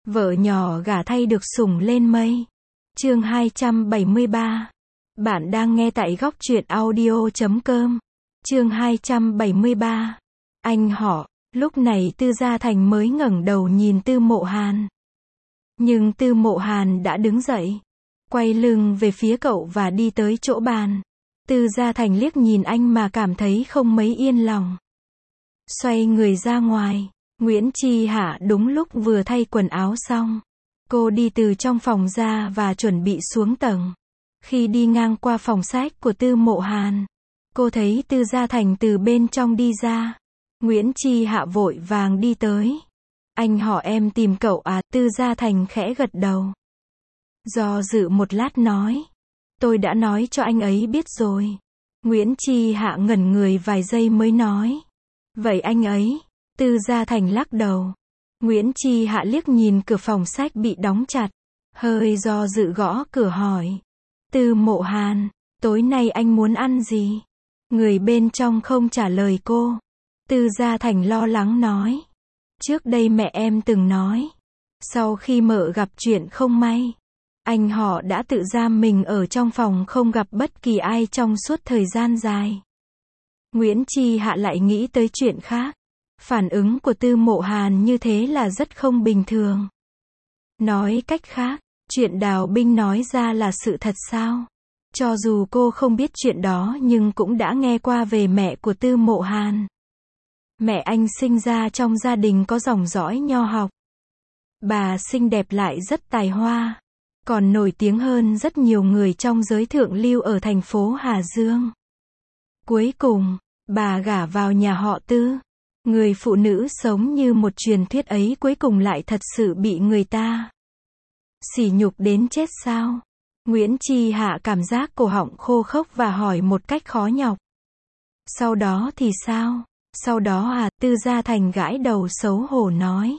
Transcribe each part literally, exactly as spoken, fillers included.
Vợ nhỏ gả thay được sủng lên mây. Chương hai trăm bảy mươi ba. Bạn đang nghe tại góc truyện audio chấm com. Chương hai trăm bảy mươi ba. Anh họ. Lúc này Tư Gia Thành mới ngẩng đầu nhìn Tư Mộ Hàn. Nhưng Tư Mộ Hàn đã đứng dậy, quay lưng về phía cậu và đi tới chỗ bàn. Tư Gia Thành liếc nhìn anh mà cảm thấy không mấy yên lòng. Xoay người ra ngoài. Nguyễn Chi Hạ đúng lúc vừa thay quần áo xong. Cô đi từ trong phòng ra và chuẩn bị xuống tầng. Khi đi ngang qua phòng sách của Tư Mộ Hàn, cô thấy Tư Gia Thành từ bên trong đi ra. Nguyễn Chi Hạ vội vàng đi tới. Anh họ em tìm cậu à? Tư Gia Thành khẽ gật đầu. Do dự một lát nói. Tôi đã nói cho anh ấy biết rồi. Nguyễn Chi Hạ ngẩn người vài giây mới nói. Vậy anh ấy? Tư Gia Thành lắc đầu. Nguyễn Chi Hạ liếc nhìn cửa phòng sách bị đóng chặt. Hơi do dự gõ cửa hỏi. Tư Mộ Hàn, tối nay anh muốn ăn gì? Người bên trong không trả lời cô. Tư Gia Thành lo lắng nói. Trước đây mẹ em từng nói. Sau khi mợ gặp chuyện không may, anh họ đã tự giam mình ở trong phòng không gặp bất kỳ ai trong suốt thời gian dài. Nguyễn Chi Hạ lại nghĩ tới chuyện khác. Phản ứng của Tư Mộ Hàn như thế là rất không bình thường. Nói cách khác, chuyện Đào Binh nói ra là sự thật sao? Cho dù cô không biết chuyện đó nhưng cũng đã nghe qua về mẹ của Tư Mộ Hàn. Mẹ anh sinh ra trong gia đình có dòng dõi nho học. Bà xinh đẹp lại rất tài hoa, còn nổi tiếng hơn rất nhiều người trong giới thượng lưu ở thành phố Hà Dương. Cuối cùng, bà gả vào nhà họ Tư. Người phụ nữ sống như một truyền thuyết ấy cuối cùng lại thật sự bị người ta sỉ nhục đến chết sao? Nguyễn Chi Hạ cảm giác cổ họng khô khốc và hỏi một cách khó nhọc. Sau đó thì sao? Sau đó à? Tư Gia Thành gãi đầu xấu hổ nói.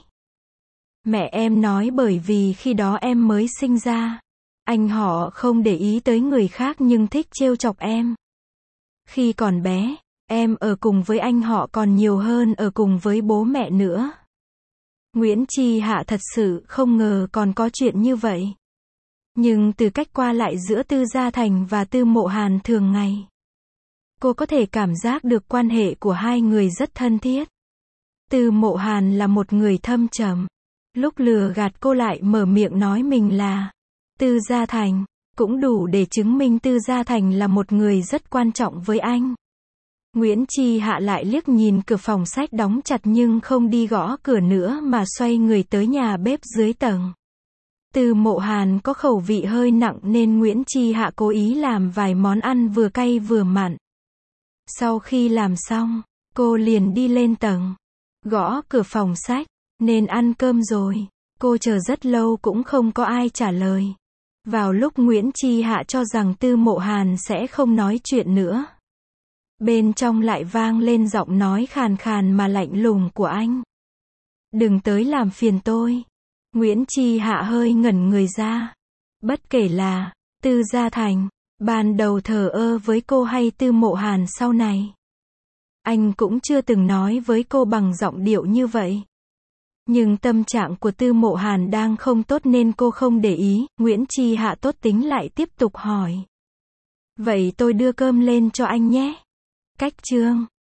Mẹ em nói bởi vì khi đó em mới sinh ra, anh họ không để ý tới người khác nhưng thích trêu chọc em. Khi còn bé, em ở cùng với anh họ còn nhiều hơn ở cùng với bố mẹ nữa. Nguyễn Chi Hạ thật sự không ngờ còn có chuyện như vậy. Nhưng từ cách qua lại giữa Tư Gia Thành và Tư Mộ Hàn thường ngày, cô có thể cảm giác được quan hệ của hai người rất thân thiết. Tư Mộ Hàn là một người thâm trầm. Lúc lừa gạt cô lại mở miệng nói mình là Tư Gia Thành, cũng đủ để chứng minh Tư Gia Thành là một người rất quan trọng với anh. Nguyễn Chi Hạ lại liếc nhìn cửa phòng sách đóng chặt nhưng không đi gõ cửa nữa mà xoay người tới nhà bếp dưới tầng. Tư Mộ Hàn có khẩu vị hơi nặng nên Nguyễn Chi Hạ cố ý làm vài món ăn vừa cay vừa mặn. Sau khi làm xong, cô liền đi lên tầng, gõ cửa phòng sách. Nên ăn cơm rồi. Cô chờ rất lâu cũng không có ai trả lời. Vào lúc Nguyễn Chi Hạ cho rằng Tư Mộ Hàn sẽ không nói chuyện nữa, bên trong lại vang lên giọng nói khàn khàn mà lạnh lùng của anh. Đừng tới làm phiền tôi. Nguyễn Chi Hạ hơi ngẩn người ra. Bất kể là Tư Gia Thành ban đầu thờ ơ với cô hay Tư Mộ Hàn sau này, anh cũng chưa từng nói với cô bằng giọng điệu như vậy. Nhưng tâm trạng của Tư Mộ Hàn đang không tốt nên cô không để ý. Nguyễn Chi Hạ tốt tính lại tiếp tục hỏi. Vậy tôi đưa cơm lên cho anh nhé. Cách chương